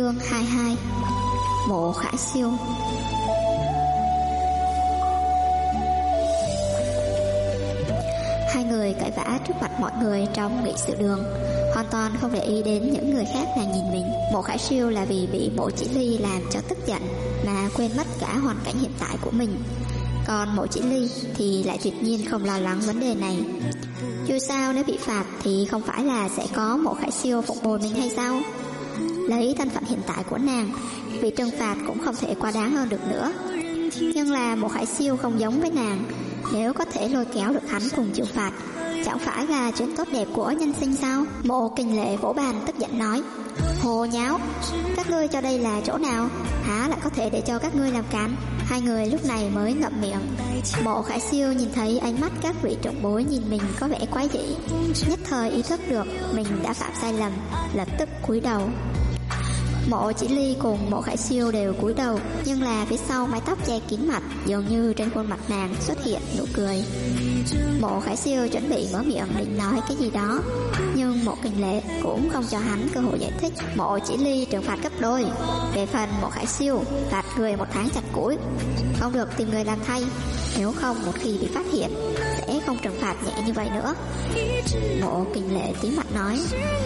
Chương 22. Mộ Khải Siêu. Hai người cãi vã trước mặt mọi người trong nghị sự đường, hoàn toàn không để ý đến những người khác đang nhìn mình. Mộ Khải Siêu là vì bị Mộ Chỉ Ly làm cho tức giận mà quên mất cả hoàn cảnh hiện tại của mình. Còn Mộ Chỉ Ly thì lại tuyệt nhiên không lo lắng vấn đề này. Dù sao nếu bị phạt thì không phải là sẽ có Mộ Khải Siêu phục bồi mình hay sao? Lấy thân phận hiện tại của nàng, bị trừng phạt cũng không thể quá đáng hơn được nữa. Nhưng là Mộ Khải Siêu không giống với nàng, nếu có thể lôi kéo được hắn cùng chịu phạt, chẳng phải là chuyện tốt đẹp của nhân sinh sao? Mộ Kình Lệ vỗ bàn tức giận nói: hồ nháo, các ngươi cho đây là chỗ nào? Há lại có thể để cho các ngươi làm cản? Hai người lúc này mới ngậm miệng. Mộ Khải Siêu nhìn thấy ánh mắt các vị trưởng bối nhìn mình có vẻ quái dị, nhất thời ý thức được mình đã phạm sai lầm, lập tức cúi đầu. Mộ Chỉ Ly cùng Mộ Khải Siêu đều cúi đầu, nhưng là phía sau mái tóc che kín mặt, dường như trên khuôn mặt nàng xuất hiện nụ cười. Mộ Khải Siêu chuẩn bị mở miệng định nói cái gì đó, nhưng Mộ Kình Lệ cũng không cho hắn cơ hội giải thích. Mộ Chỉ Ly trừng phạt gấp đôi, về phần Mộ Khải Siêu phạt người 1 tháng chặt củi, không được tìm người làm thay, nếu không một khi bị phát hiện sẽ không trừng phạt nhẹ như vậy nữa. Mộ Kình Lệ tím mặt nói.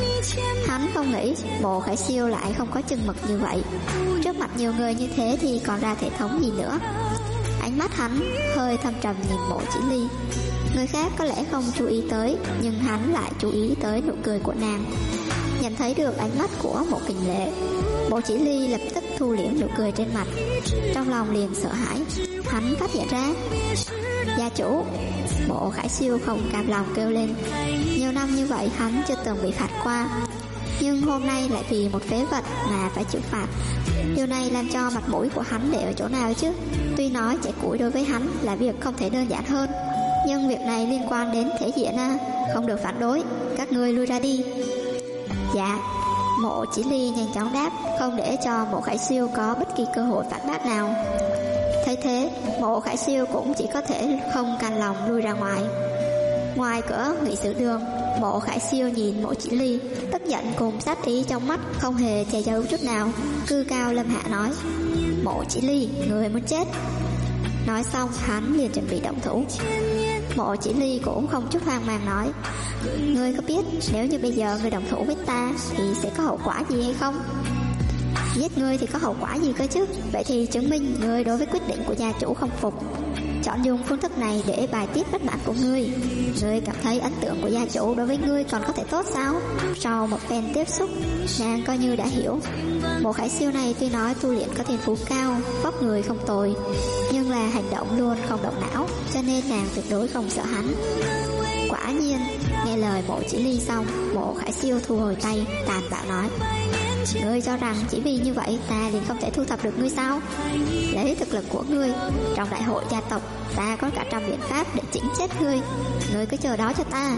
Hắn không nghĩ Mộ Khải Siêu lại không có chừng mực như vậy, trước mặt nhiều người như thế thì còn ra thể thống gì nữa. Ánh mắt hắn hơi thâm trầm nhìn Mộ Chỉ Ly. Người khác có lẽ không chú ý tới, nhưng hắn lại chú ý tới nụ cười của nàng. Nhận thấy được ánh mắt của Mộ Kình Lệ, Mộ Chỉ Ly lập tức thu liễm nụ cười trên mặt, trong lòng liền sợ hãi. Hắn phát hiện ra, gia chủ. Mộ Khải Siêu không cam lòng kêu lên. Nhiều năm như vậy hắn chưa từng bị phạt qua, nhưng hôm nay lại vì một phế vật mà phải chịu phạt. Điều này làm cho mặt mũi của hắn để ở chỗ nào chứ? Tuy nói chẻ củi đối với hắn là việc không thể đơn giản hơn, nhưng việc này liên quan đến thể diện à, không được phản đối. Các ngươi lui ra đi. Dạ. Mộ Chỉ Ly nhanh chóng đáp, không để cho Mộ Khải Siêu có bất kỳ cơ hội phản bác nào. Thấy thế, Mộ Khải Siêu cũng chỉ có thể không cam lòng lui ra ngoài. Ngoài cửa nghị sự đường, Mộ Khải Siêu nhìn Mộ Chỉ Ly, tức giận cùng sát ý trong mắt không hề che giấu chút nào, cư cao lâm hạ nói: Mộ Chỉ Ly, người muốn chết. Nói xong hắn liền chuẩn bị động thủ. Mộ Chỉ Ly cũng không chút hoang mang nói: ngươi có biết nếu như bây giờ ngươi động thủ với ta thì sẽ có hậu quả gì hay không? Giết ngươi thì có hậu quả gì cơ chứ? Vậy thì chứng minh ngươi đối với quyết định của gia chủ không phục, chọn dùng phương thức này để bài tiết bất mãn của ngươi. Ngươi cảm thấy ấn tượng của gia chủ đối với ngươi còn có thể tốt sao? Sau một phen tiếp xúc, nàng coi như đã hiểu. Mộ Khải Siêu này tuy nói tu luyện có thiên phú cao, vóc người không tồi, nhưng là hành động luôn không động não, cho nên nàng tuyệt đối không sợ hắn. Quả nhiên, nghe lời Mộ Chỉ Ly xong, Mộ Khải Siêu thu hồi tay, tàn bạo nói: ngươi cho rằng chỉ vì như vậy ta liền không thể thu thập được ngươi sao? Lấy thực lực của ngươi, trong đại hội gia tộc ta có cả trăm biện pháp để chỉnh chết ngươi, ngươi cứ chờ đó cho ta.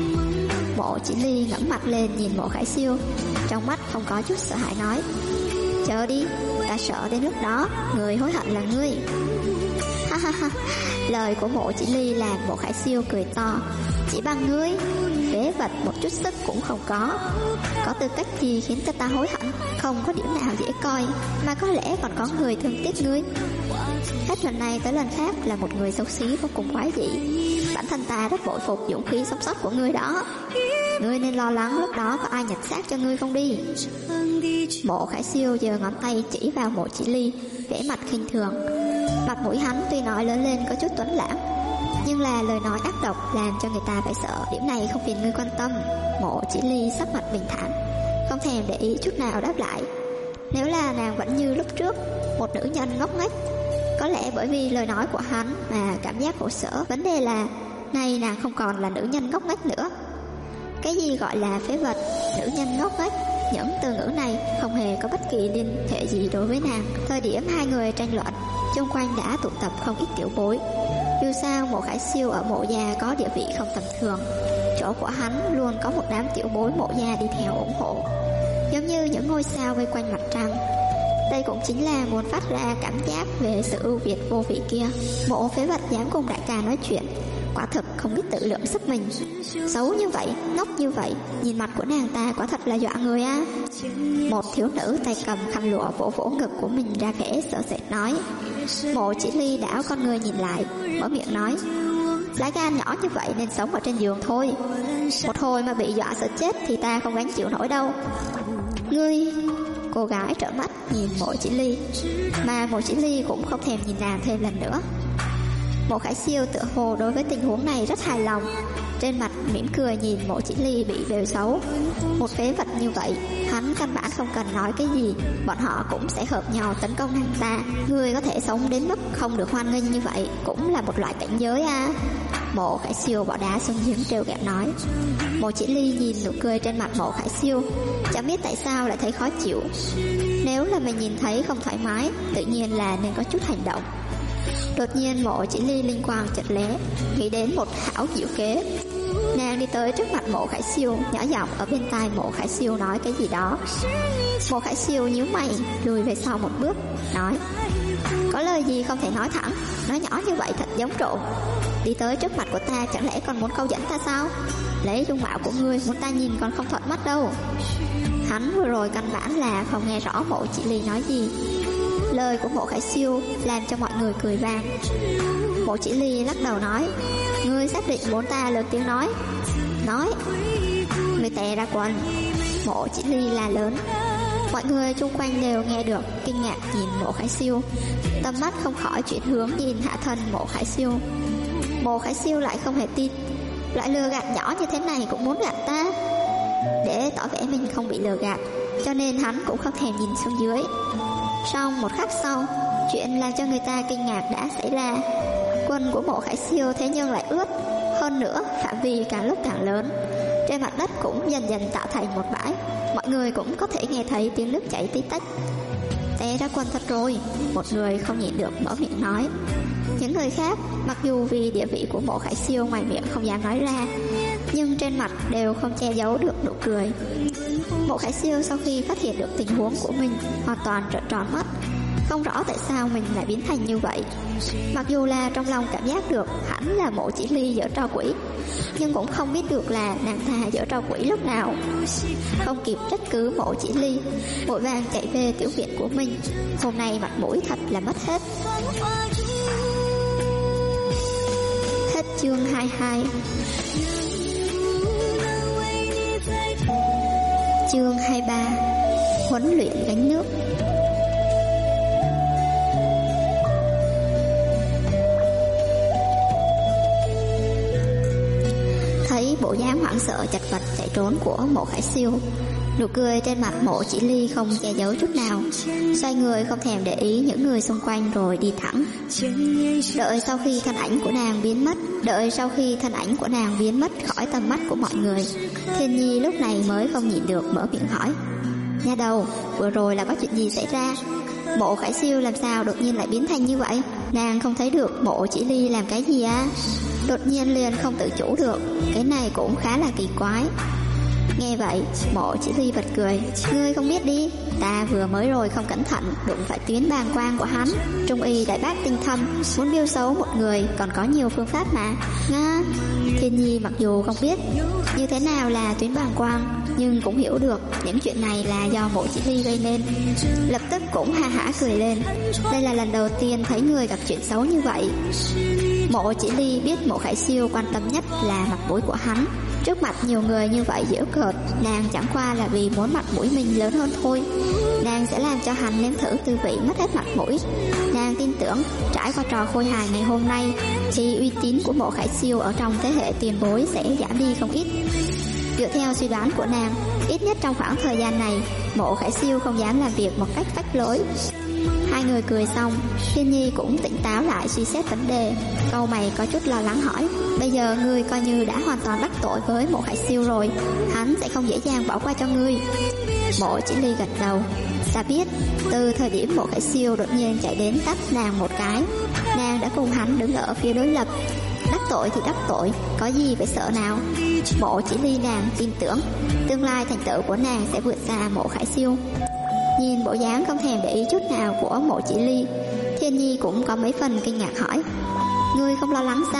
Mộ Chỉ Ly ngẩng mặt lên nhìn Mộ Khải Siêu, trong mắt không có chút sợ hãi nói: chờ đi, ta sợ đến lúc đó người hối hận là ngươi. Ha ha ha. Lời của Mộ Chỉ Ly làm Mộ Khải Siêu cười to. Chỉ bằng ngươi, phế vật một chút sức cũng không có tư cách gì khiến cho ta hối hận? Không có điểm nào dễ coi, mà có lẽ còn có người thương tiếc ngươi. Hết lần này tới lần khác là một người xấu xí vô cùng quái dị. Bản thân ta rất bội phục dũng khí sống sót của ngươi đó. Ngươi nên lo lắng lúc đó có ai nhặt xác cho ngươi không đi. Mộ Khải Siêu giơ ngón tay chỉ vào Mộ Chỉ Ly, vẻ mặt khinh thường. Mặt mũi hắn tuy nói lớn lên có chút tuấn lãng, nhưng là lời nói ác độc làm cho người ta phải sợ. Điểm này không phiền ngươi quan tâm. Mộ Chỉ Ly sắc mặt bình thản, không thèm để ý chút nào đáp lại. Nếu là nàng vẫn như lúc trước, một nữ nhân ngốc nghếch, có lẽ bởi vì lời nói của hắn mà cảm giác khổ sở. Vấn đề là nay nàng không còn là nữ nhân ngốc nghếch nữa. Cái gì gọi là phế vật, nữ nhân ngốc nghếch, những từ ngữ này không hề có bất kỳ liên hệ gì đối với nàng. Thời điểm hai người tranh luận, xung quanh đã tụ tập không ít tiểu bối. Dù sao Mộ Khải Siêu ở Mộ gia có địa vị không tầm thường, chỗ của hắn luôn có một đám tiểu bối Mộ gia đi theo ủng hộ, giống như những ngôi sao vây quanh mặt trăng. Đây cũng chính là muốn phát ra cảm giác về sự ưu việt vô vị kia. Mộ phế vật dám cùng đại ca nói chuyện, quả thực không biết tự lượng sức mình. Xấu như vậy, ngốc như vậy, nhìn mặt của nàng ta quả thật là dọa người á. Một thiếu nữ tay cầm khăn lụa vỗ vỗ ngực của mình ra khẽ sợ sệt nói. Mộ Chỉ Ly đảo con người nhìn lại, mở miệng nói, lá gan nhỏ như vậy nên sống ở trên giường thôi. Một hồi mà bị dọa sợ chết thì ta không gánh chịu nổi đâu. Ngươi... Cô gái trợn mắt nhìn Mộ Chỉ Ly, mà Mộ Chỉ Ly cũng không thèm nhìn nàng thêm lần nữa. Mộ Khải Siêu tựa hồ đối với tình huống này rất hài lòng, trên mặt mỉm cười nhìn Mộ Chỉ Ly bị bêu xấu. Một phế vật như vậy, hắn căn bản không cần nói cái gì, bọn họ cũng sẽ hợp nhau tấn công nàng ta. Người có thể sống đến mức không được hoan nghênh như vậy cũng là một loại cảnh giới à. Mộ Khải Siêu bỏ đá xuống giếng trêu ghẹo nói. Mộ Chỉ Ly nhìn nụ cười trên mặt Mộ Khải Siêu, chẳng biết tại sao lại thấy khó chịu. Nếu là mình nhìn thấy không thoải mái, tự nhiên là nên có chút hành động. Đột nhiên Mộ Chỉ Ly linh quang chợt lóe, nghĩ đến một hảo diệu kế. Nàng đi tới trước mặt Mộ Khải Siêu, nhỏ giọng ở bên tai Mộ Khải Siêu nói cái gì đó. Mộ Khải Siêu nhíu mày, lùi về sau một bước, nói, có lời gì không thể nói thẳng, nói nhỏ như vậy thật giống trộm. Đi tới trước mặt của ta chẳng lẽ còn muốn câu dẫn ta sao? Lấy dung mạo của ngươi muốn ta nhìn còn không thuận mắt đâu. Hắn vừa rồi căn bản là không nghe rõ Mộ Chỉ Ly nói gì. Lời của Mộ Khải Siêu làm cho mọi người cười vang. Mộ Chỉ Ly lắc đầu nói, ngươi xác định muốn ta lớn tiếng nói. Nói. Người tè ra quần. Mộ Chỉ Ly la lớn. Mọi người chung quanh đều nghe được, kinh ngạc nhìn Mộ Khải Siêu, tầm mắt không khỏi chuyển hướng nhìn hạ thân Mộ Khải Siêu. Mộ Khải Siêu lại không hề tin, loại lừa gạt nhỏ như thế này cũng muốn gạt ta. Để tỏ vẻ mình không bị lừa gạt, cho nên hắn cũng không thèm nhìn xuống dưới. Xong một khắc sau, chuyện làm cho người ta kinh ngạc đã xảy ra. Quần của Mộ Khải Siêu thế nhưng lại ướt, hơn nữa phạm vi càng lúc càng lớn. Trên mặt đất cũng dần dần tạo thành một bãi, mọi người cũng có thể nghe thấy tiếng nước chảy tí tách. Té ra quần thật rồi, một người không nhịn được mở miệng nói. Những người khác mặc dù vì địa vị của Mộ Khải Siêu ngoài miệng không dám nói ra, nhưng trên mặt đều không che giấu được nụ cười. Mộ Khải Siêu sau khi phát hiện được tình huống của mình hoàn toàn trợn tròn mắt, không rõ tại sao mình lại biến thành như vậy. Mặc dù là trong lòng cảm giác được hẳn là Mộ Chỉ Ly giở trò quỷ, nhưng cũng không biết được là nàng ta giở trò quỷ lúc nào. Không kịp trách cứ Mộ Chỉ Ly, vội vàng chạy về tiểu viện của mình. Hôm nay mặt mũi thật là mất hết. Hết chương 22. Chương 23. Huấn luyện gánh nước. Thấy bộ dáng hoảng sợ chật vật chạy trốn của Mộ Khải Siêu, nụ cười trên mặt Mộ Chỉ Ly không che giấu chút nào, xoay người không thèm để ý những người xung quanh rồi đi thẳng. Đợi sau khi thân ảnh của nàng biến mất khỏi tầm mắt của mọi người, Thiên Nhi lúc này mới không nhịn được mở miệng hỏi, nha đầu, vừa rồi là có chuyện gì xảy ra? Mộ Khải Siêu làm sao đột nhiên lại biến thành như vậy? Nàng không thấy được Mộ Chỉ Ly làm cái gì à? Đột nhiên liền không tự chủ được, cái này cũng khá là kỳ quái. Nghe vậy, Mộ Chỉ Ly bật cười, ngươi không biết đi, ta vừa mới rồi không cẩn thận đụng phải tuyến bàng quang của hắn. Trung y đại bác tinh thâm, muốn biêu xấu một người còn có nhiều phương pháp mà. Nga. Thiên Nhi mặc dù không biết như thế nào là tuyến bàng quang, nhưng cũng hiểu được những chuyện này là do Mộ Chỉ Ly gây nên, lập tức cũng ha hả cười lên. Đây là lần đầu tiên thấy người gặp chuyện xấu như vậy. Mộ Chỉ Ly biết Mộ Khải Siêu quan tâm nhất là mặt mũi của hắn. Trước mặt nhiều người như vậy giễu cợt, nàng chẳng qua là vì muốn mặt mũi mình lớn hơn thôi. Nàng sẽ làm cho hắn nếm thử tư vị mất hết mặt mũi. Nàng tin tưởng trải qua trò khôi hài ngày hôm nay thì uy tín của Mộ Khải Siêu ở trong thế hệ tiền bối sẽ giảm đi không ít. Dựa theo suy đoán của nàng, ít nhất trong khoảng thời gian này, Mộ Khải Siêu không dám làm việc một cách phách lối. Hai người cười xong, Thiên Nhi cũng tỉnh táo lại suy xét vấn đề. Câu mày có chút lo lắng hỏi, bây giờ ngươi coi như đã hoàn toàn đắc tội với Mộ Khải Siêu rồi, hắn sẽ không dễ dàng bỏ qua cho ngươi. Mộ Chỉ Ly gật đầu, ta biết. Từ thời điểm Mộ Khải Siêu đột nhiên chạy đến tắt nàng một cái, nàng đã cùng hắn đứng ở phía đối lập. Đắc tội thì đắc tội, có gì phải sợ nào. Mộ Chỉ Ly nàng tin tưởng tương lai thành tựu của nàng sẽ vượt xa Mộ Khải Siêu. Nhìn bộ dáng không thèm để ý chút nào của Mộ Chỉ Ly, Thiên Nhi cũng có mấy phần kinh ngạc hỏi, ngươi không lo lắng sao?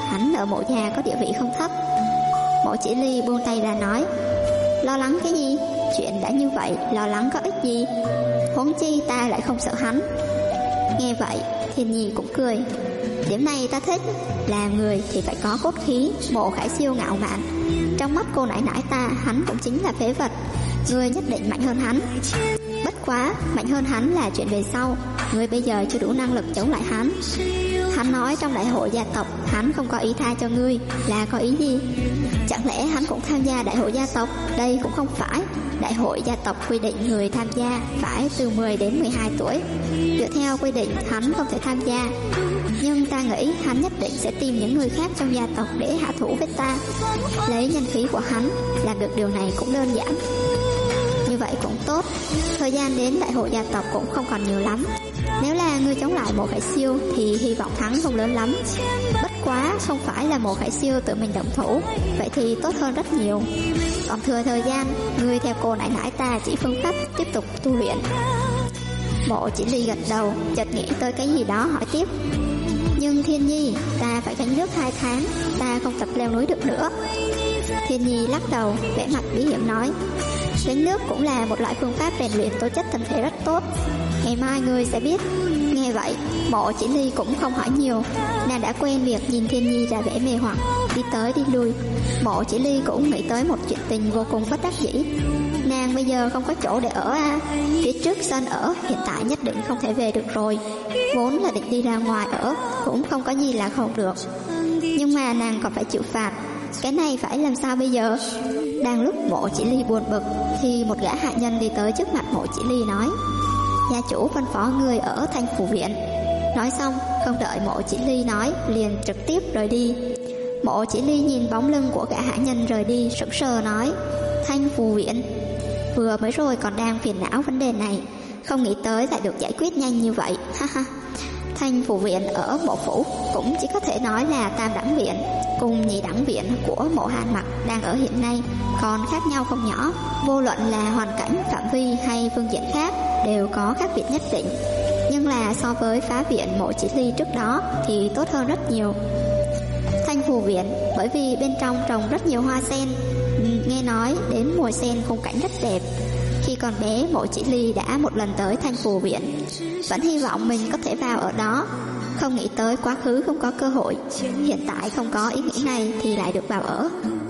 hắn ở Mộ gia có địa vị không thấp. Mộ Chỉ Ly buông tay ra nói, lo lắng cái gì? Chuyện đã như vậy, lo lắng có ích gì? Huống chi ta lại không sợ hắn. Nghe vậy, Thiên Nhi cũng cười. Điểm này ta thích, làm người thì phải có cốt khí. Mộ Khải Siêu ngạo mạn, trong mắt cô nãi nãi ta, hắn cũng chính là phế vật. Ngươi nhất định mạnh hơn hắn. Bất quá, mạnh hơn hắn là chuyện về sau. Ngươi bây giờ chưa đủ năng lực chống lại hắn. Hắn nói trong đại hội gia tộc hắn không có ý tha cho ngươi, là có ý gì? Chẳng lẽ hắn cũng tham gia đại hội gia tộc? Đây cũng không phải. Đại hội gia tộc quy định người tham gia phải từ 10 đến 12 tuổi. Dựa theo quy định hắn không thể tham gia. Nhưng ta nghĩ hắn nhất định sẽ tìm những người khác trong gia tộc để hạ thủ với ta. Lấy nhân khí của hắn, làm được điều này cũng đơn giản. Như vậy cũng tốt. Thời gian đến đại hội gia tộc cũng không còn nhiều lắm. Nếu là ngươi chống lại Mộ Khải Siêu thì hy vọng thắng không lớn lắm. Bất quá không phải là Mộ Khải Siêu tự mình động thủ, vậy thì tốt hơn rất nhiều. Còn thừa thời gian, ngươi theo cô nãi nãi ta chỉ phương pháp tiếp tục tu luyện. Mộ Chỉ Ly gật đầu, chợt nghĩ tới cái gì đó hỏi tiếp. Nhưng Thiên Nhi, ta phải gánh nước 2 tháng, ta không tập leo núi được nữa. Thiên Nhi lắc đầu, vẻ mặt bí hiểm nói, gánh nước cũng là một loại phương pháp rèn luyện tố chất thân thể rất tốt. Ngày mai ngươi sẽ biết. Nghe vậy, Mộ Chỉ Ly cũng không hỏi nhiều. Nàng đã quen việc nhìn Thiên Nhi ra vẻ mê hoặc, đi tới đi lui. Mộ Chỉ Ly cũng nghĩ tới một chuyện tình vô cùng bất đắc dĩ. Nàng bây giờ không có chỗ để ở à? Phía trước sân ở hiện tại nhất định không thể về được rồi. Vốn là định đi ra ngoài ở, cũng không có gì là không được. Nhưng mà nàng còn phải chịu phạt. Cái này phải làm sao bây giờ? Đang lúc Mộ Chỉ Ly buồn bực thì một gã hạ nhân đi tới trước mặt Mộ Chỉ Ly nói, gia chủ phân phó người ở Thanh Phủ Viện. Nói xong, không đợi Mộ Chỉ Ly nói, liền trực tiếp rời đi. Mộ Chỉ Ly nhìn bóng lưng của gã hạ nhân rời đi, sững sờ nói, Thanh Phủ Viện. Vừa mới rồi còn đang phiền não vấn đề này, không nghĩ tới lại được giải quyết nhanh như vậy. Ha ha. Thanh Phủ Viện ở Mộ Phủ cũng chỉ có thể nói là Tam Đẳng Viện cùng Nhị Đẳng Viện của Mộ Hàn Mặc đang ở hiện nay, còn khác nhau không nhỏ. Vô luận là hoàn cảnh, phạm vi hay phương diện khác đều có khác biệt nhất định. Nhưng là so với phá viện Mộ Chỉ Ly trước đó thì tốt hơn rất nhiều. Thanh Phủ Viện bởi vì bên trong trồng rất nhiều hoa sen, nghe nói đến mùa sen khung cảnh rất đẹp. Khi còn bé, Mộ Chỉ Ly đã một lần tới Thanh Phủ Viện, vẫn hy vọng mình có thể vào ở đó. Không nghĩ tới quá khứ không có cơ hội, hiện tại không có ý nghĩ này thì lại được vào ở.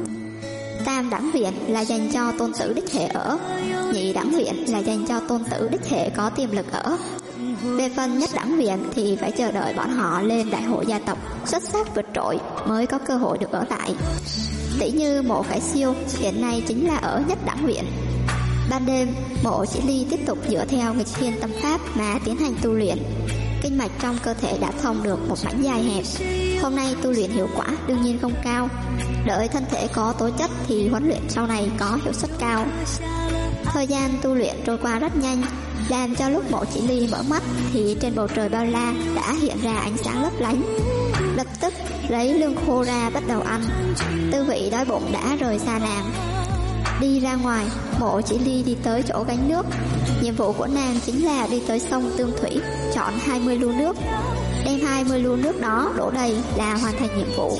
Tam Đẳng Viện là dành cho tôn tử đích hệ ở, Nhị Đẳng Viện là dành cho tôn tử đích hệ có tiềm lực ở. Về phần Nhất Đẳng Viện thì phải chờ đợi bọn họ lên đại hội gia tộc xuất sắc vượt trội mới có cơ hội được ở lại. Tỷ như Mộ Khải Siêu hiện nay chính là ở Nhất Đẳng Viện. Ban đêm, Mộ Chỉ Ly tiếp tục dựa theo nghịch thiên tâm pháp mà tiến hành tu luyện. Kinh mạch trong cơ thể đã thông được một mảnh dài hẹp. Hôm nay tu luyện hiệu quả đương nhiên không cao. Đợi thân thể có tố chất thì huấn luyện sau này có hiệu suất cao. Thời gian tu luyện trôi qua rất nhanh, làm cho lúc Mộ Chỉ Ly mở mắt thì trên bầu trời bao la đã hiện ra ánh sáng lấp lánh. Lập tức lấy lương khô ra bắt đầu ăn. Tư vị đói bụng đã rời xa nàng. Đi ra ngoài, Mộ Chỉ Ly đi tới chỗ gánh nước. Nhiệm vụ của nàng chính là đi tới sông Tương Thủy, chọn 20 lu nước, đem 20 lu nước đó đổ đầy là hoàn thành nhiệm vụ.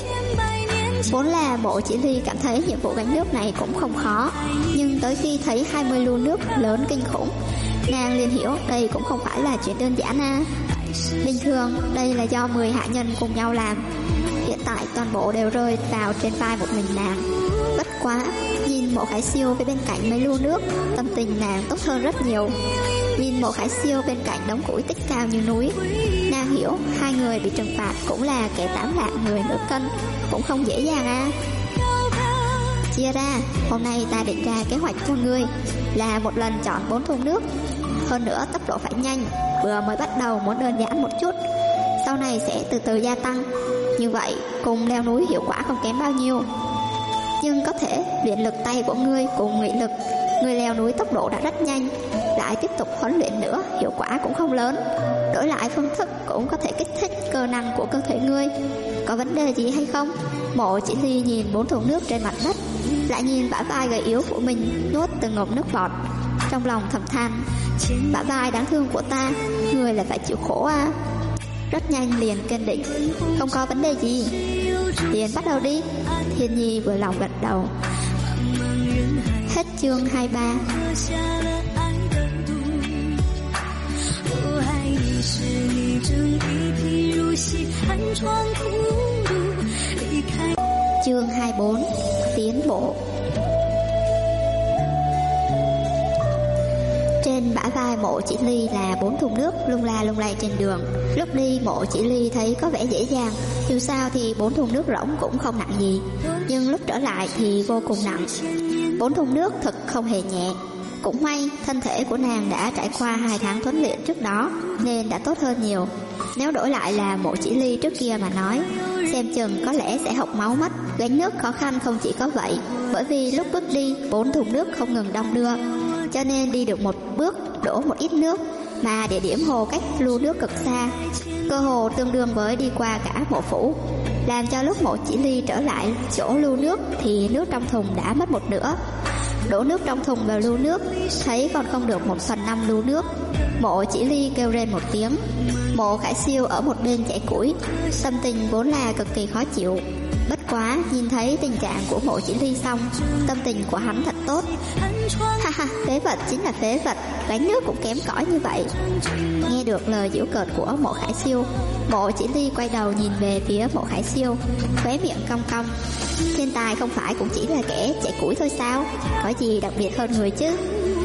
Vốn là Mộ Chỉ Ly cảm thấy nhiệm vụ gánh nước này cũng không khó, nhưng tới khi thấy 20 lu nước lớn kinh khủng, nàng liền hiểu đây cũng không phải là chuyện đơn giản à. Bình thường đây là do 10 hạ nhân cùng nhau làm, hiện tại toàn bộ đều rơi vào trên vai một mình nàng. Bất quá nhìn Mộ Khải Siêu với bên cạnh mấy lu nước, tâm tình nàng tốt hơn rất nhiều. Nhìn Mộ Khải Siêu bên cạnh đống củi tích cao như núi, nàng hiểu hai người bị trừng phạt cũng là kẻ 8 lạng người nửa cân, cũng không dễ dàng à. Chia ra, hôm nay ta định ra kế hoạch cho ngươi là một lần chọn 4 thùng nước. Hơn nữa tốc độ phải nhanh, vừa mới bắt đầu muốn đơn giản một chút, sau này sẽ từ từ gia tăng. Như vậy cùng leo núi hiệu quả không kém bao nhiêu. Nhưng có thể luyện lực tay của ngươi cùng nghị lực, ngươi leo núi tốc độ đã rất nhanh, lại tiếp tục huấn luyện nữa hiệu quả cũng không lớn. Đổi lại phương thức cũng có thể kích thích cơ năng của cơ thể ngươi. Có vấn đề gì hay không? Mộ Chỉ Ly nhìn 4 thùng nước trên mặt đất, lại nhìn bả vai gầy yếu của mình nuốt từng ngụm nước bọt, trong lòng thầm than, bả vai đáng thương của ta, người là phải chịu khổ à. rất nhanh liền kiên định. Không có vấn đề gì, liền bắt đầu đi. Thiên Nhi vừa lòng gật đầu. Hết chương 23. Chương 24. Tiến bộ. Trên bả vai Mộ Chỉ Ly là 4 thùng nước lung la lung lay trên đường. Lúc đi Mộ Chỉ Ly thấy có vẻ dễ dàng, dù sao thì 4 thùng nước rỗng cũng không nặng gì, nhưng lúc trở lại thì vô cùng nặng. 4 thùng nước thật không hề nhẹ. Cũng may thân thể của nàng đã trải qua 2 tháng huấn luyện trước đó nên đã tốt hơn nhiều. Nếu đổi lại là Mộ Chỉ Ly trước kia mà nói, xem chừng có lẽ sẽ hộc máu mất. Gánh nước khó khăn không chỉ có vậy, bởi vì lúc bước đi 4 thùng nước không ngừng đong đưa, cho nên đi được một bước đổ một ít nước, mà địa điểm hồ cách lưu nước cực xa, cơ hồ tương đương với đi qua cả Mộ phủ, làm cho lúc Mộ Chỉ Ly trở lại chỗ lưu nước thì nước trong thùng đã mất một nửa. Đổ nước trong thùng vào lưu nước, thấy còn không được 1/5 lưu nước. Mộ Chỉ Ly kêu lên một tiếng. Mộ Khải Siêu ở một bên chẻ củi, tâm tình vốn là cực kỳ khó chịu. Bất quá nhìn thấy tình trạng của Mộ Chỉ Ly xong, tâm tình của hắn thật tốt. Ha ha, phế vật chính là phế vật, gánh nước cũng kém cỏi như vậy. Nghe được lời giễu cợt của Mộ Khải Siêu, Mộ Chỉ Ly quay đầu nhìn về phía Mộ Khải Siêu, khóe miệng cong cong. Thiên tài không phải cũng chỉ là kẻ chạy củi thôi sao, có gì đặc biệt hơn người chứ.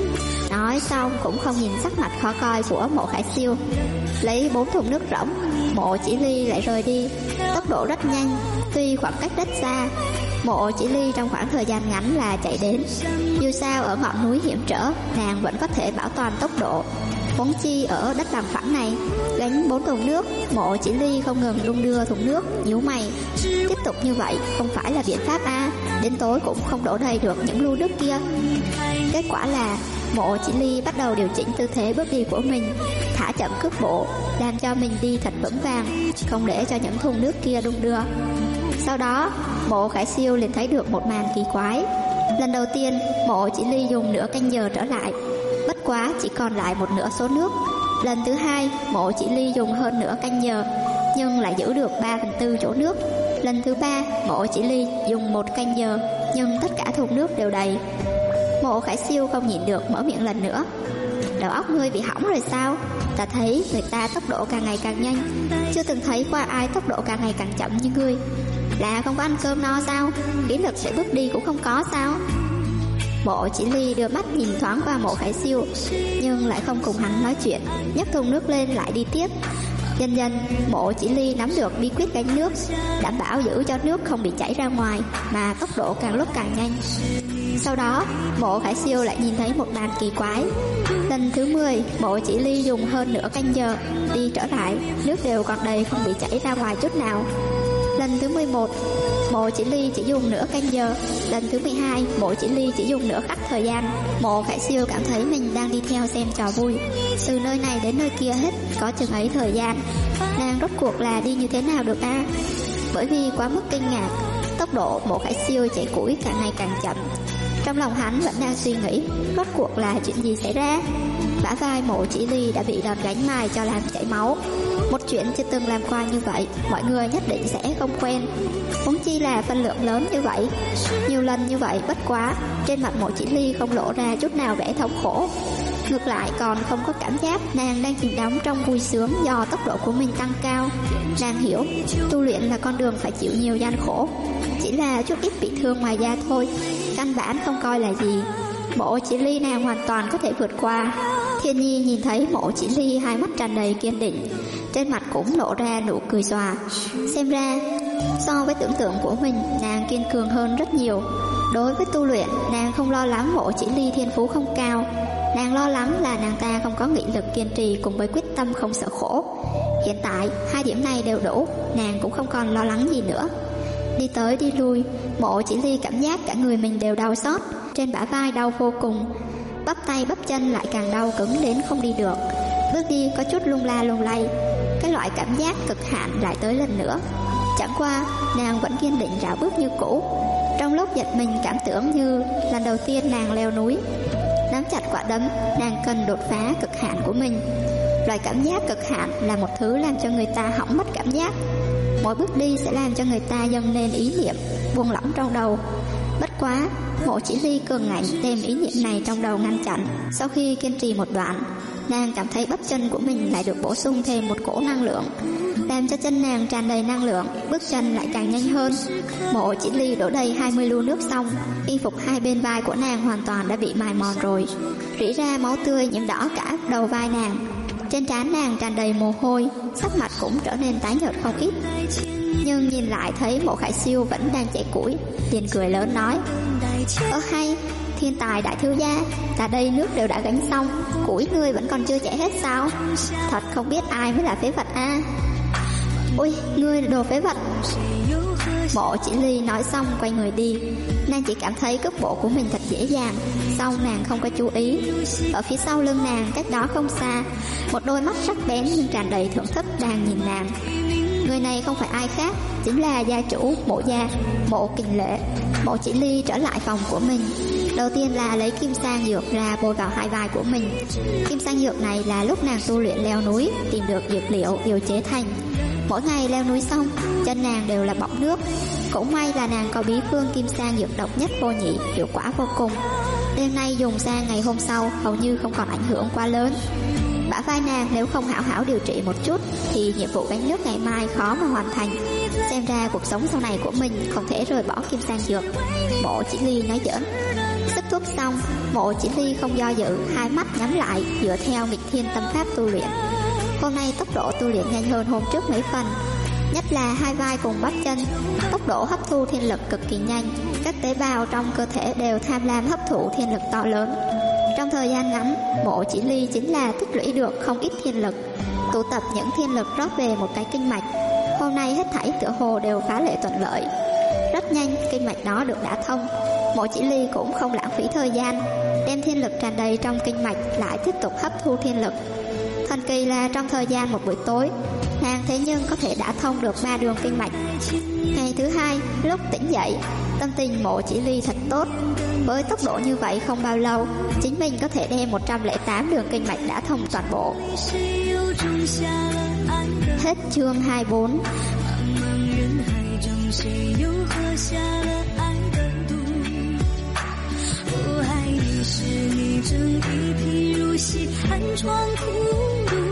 Nói xong cũng không nhìn sắc mặt khó coi của Mộ Khải Siêu, lấy 4 thùng nước rỗng, Mộ Chỉ Ly lại rời đi, tốc độ rất nhanh. Tuy khoảng cách rất xa, Mộ Chỉ Ly trong khoảng thời gian ngắn là chạy đến. Dù sao ở ngọn núi hiểm trở, nàng vẫn có thể bảo toàn tốc độ. Huống chi ở đất bằng phẳng này, gánh 4 thùng nước, Mộ Chỉ Ly không ngừng đung đưa thùng nước, nhíu mày. Tiếp tục như vậy không phải là biện pháp a, đến tối cũng không đổ đầy được những lu nước kia. Kết quả là Mộ Chỉ Ly bắt đầu điều chỉnh tư thế bước đi của mình, thả chậm cước bộ, làm cho mình đi thật vững vàng, không để cho những thùng nước kia đung đưa. Sau đó Mộ Khải Siêu liền thấy được một màn kỳ quái. Lần đầu tiên Mộ Chỉ Ly dùng nửa canh giờ trở lại, bất quá chỉ còn lại một nửa số nước. Lần thứ hai Mộ Chỉ Ly dùng hơn nửa canh giờ, nhưng lại giữ được 3/4 chỗ nước. Lần thứ ba Mộ Chỉ Ly dùng 1 canh giờ, nhưng tất cả thùng nước đều đầy. Mộ Khải Siêu không nhịn được mở miệng lần nữa. Đầu óc ngươi bị hỏng rồi sao? Ta thấy người ta tốc độ càng ngày càng nhanh, chưa từng thấy qua ai tốc độ càng ngày càng chậm như ngươi. Là không có ăn cơm no sao? Kỹ lực để bước đi cũng không có sao? Mộ Chỉ Ly đưa mắt nhìn thoáng qua Mộ Khải Siêu, nhưng lại không cùng hắn nói chuyện, nhấc thùng nước lên lại đi tiếp. Dần dần Mộ Chỉ Ly nắm được bí quyết gánh nước, đảm bảo giữ cho nước không bị chảy ra ngoài, mà tốc độ càng lúc càng nhanh. Sau đó Mộ Khải Siêu lại nhìn thấy một màn kỳ quái. Lần thứ 10 Mộ Chỉ Ly dùng hơn nửa canh giờ đi trở lại, nước đều còn đầy không bị chảy ra ngoài chút nào. Lần thứ 11 Mộ Chỉ Ly chỉ dùng nửa canh giờ. Lần thứ 12 Mộ Chỉ Ly chỉ dùng nửa khắc thời gian. Mộ Khải Siêu cảm thấy mình đang đi theo xem trò vui, từ nơi này đến nơi kia hết có chừng ấy thời gian. Nàng rốt cuộc là đi như thế nào được a? Bởi vì quá mức kinh ngạc, tốc độ Mộ Khải Siêu chạy củi càng ngày càng chậm. Trong lòng hắn vẫn đang suy nghĩ rốt cuộc là chuyện gì xảy ra. Bả vai Mộ Chỉ Ly đã bị đòn gánh mài cho làm chảy máu. Một chuyện chưa từng làm qua như vậy, mọi người nhất định sẽ không quen, huống chi là phân lượng lớn như vậy. Nhiều lần như vậy, bất quá trên mặt Mộ Chỉ Ly không lộ ra chút nào vẻ thống khổ, ngược lại còn không có cảm giác nàng đang chìm đắm trong vui sướng do tốc độ của mình tăng cao. Nàng hiểu tu luyện là con đường phải chịu nhiều gian khổ, chỉ là chút ít bị thương ngoài da thôi, căn bản không coi là gì. Mộ Chỉ Ly nàng hoàn toàn có thể vượt qua. Thiên Nhi nhìn thấy Mộ Chỉ Ly hai mắt tràn đầy kiên định, trên mặt cũng lộ ra nụ cười xòa. Xem ra so với tưởng tượng của mình, nàng kiên cường hơn rất nhiều. Đối với tu luyện, nàng không lo lắng Mộ Chỉ Ly thiên phú không cao, nàng lo lắng là nàng ta không có nghị lực kiên trì cùng với quyết tâm không sợ khổ. Hiện tại hai điểm này đều đủ, nàng cũng không còn lo lắng gì nữa. Đi tới đi lui, Mộ Chỉ Ly cảm giác cả người mình đều đau xót, trên bả vai đau vô cùng, bắp tay bắp chân lại càng đau cứng đến không đi được, bước đi có chút lung la lung lay. Cái loại cảm giác cực hạn lại tới lần nữa. Chẳng qua nàng vẫn kiên định rảo bước như cũ. Trong lúc giật mình cảm tưởng như lần đầu tiên nàng leo núi, nắm chặt quả đấm, nàng cần đột phá cực hạn của mình. Loại cảm giác cực hạn là một thứ làm cho người ta hỏng mất cảm giác. Mỗi bước đi sẽ làm cho người ta dâng lên ý niệm buông lỏng trong đầu. Bất quá, Mộ Chỉ Ly cường ngạnh đem ý niệm này trong đầu ngăn chặn. Sau khi kiên trì một đoạn, nàng cảm thấy bắp chân của mình lại được bổ sung thêm một cỗ năng lượng, làm cho chân nàng tràn đầy năng lượng, bước chân lại càng nhanh hơn. Mộ Chỉ Ly đổ đầy 20 lu nước xong, y phục hai bên vai của nàng hoàn toàn đã bị mài mòn rồi, rỉ ra máu tươi nhuộm đỏ cả đầu vai nàng. Trên trán nàng tràn đầy mồ hôi, sắc mặt cũng trở nên tái nhợt không ít. Nhưng nhìn lại thấy Mộ Khải Siêu vẫn đang chảy củi, liền cười lớn nói: hay, thiên tài đại thiếu gia, tại đây nước đều đã gánh xong, củi ngươi vẫn còn chưa chảy hết sao? Thật không biết ai mới là phế vật a. Ôi, ngươi là đồ phế vật. Mộ Chỉ Ly nói xong quay người đi. Nàng chỉ cảm thấy cước bộ của mình thật dễ dàng, xong nàng không có chú ý. Ở phía sau lưng nàng cách đó không xa, một đôi mắt sắc bén nhưng tràn đầy thưởng thức đang nhìn nàng. Người này không phải ai khác, chính là gia chủ Mộ gia, Mộ Kình Lệ. Mộ Chỉ Ly trở lại phòng của mình. Đầu tiên là lấy kim sang dược ra bôi vào hai vai của mình. Kim sang dược này là lúc nàng tu luyện leo núi tìm được dược liệu điều chế thành. Mỗi ngày leo núi xong, chân nàng đều là bọng nước. Cũng may là nàng có bí phương kim sang dược độc nhất vô nhị, hiệu quả vô cùng. Đêm nay dùng sang ngày hôm sau hầu như không còn ảnh hưởng quá lớn. Bả vai nàng nếu không hảo hảo điều trị một chút thì nhiệm vụ gánh nước ngày mai khó mà hoàn thành. Xem ra cuộc sống sau này của mình không thể rời bỏ kim sang dược. Mộ Chỉ Ly nói giỡn. Xức thuốc xong, Mộ Chỉ Ly không do dự, hai mắt nhắm lại dựa theo nghịch thiên tâm pháp tu luyện. Hôm nay tốc độ tu luyện nhanh hơn hôm trước mấy phần, nhất là hai vai cùng bắp chân. Tốc độ hấp thu thiên lực cực kỳ nhanh, các tế bào trong cơ thể đều tham lam hấp thụ thiên lực to lớn. Trong thời gian ngắn, Mộ Chỉ Ly chính là tích lũy được không ít thiên lực, tụ tập những thiên lực rót về một cái kinh mạch. Hôm nay hết thảy tựa hồ đều phá lệ thuận lợi. Rất nhanh kinh mạch đó được đả thông. Mộ Chỉ Ly cũng không lãng phí thời gian, đem thiên lực tràn đầy trong kinh mạch lại tiếp tục hấp thu thiên lực. Thần kỳ là trong thời gian một buổi tối, nàng thế nhưng có thể đả thông được 3 đường kinh mạch. Ngày thứ hai, lúc tỉnh dậy, tâm tình Mộ Chỉ Ly thật tốt. Với tốc độ như vậy không bao lâu, chính mình có thể đem 108 đường kinh mạch đả thông toàn bộ. Hết chương 24.是你正一贫如洗，寒窗苦读。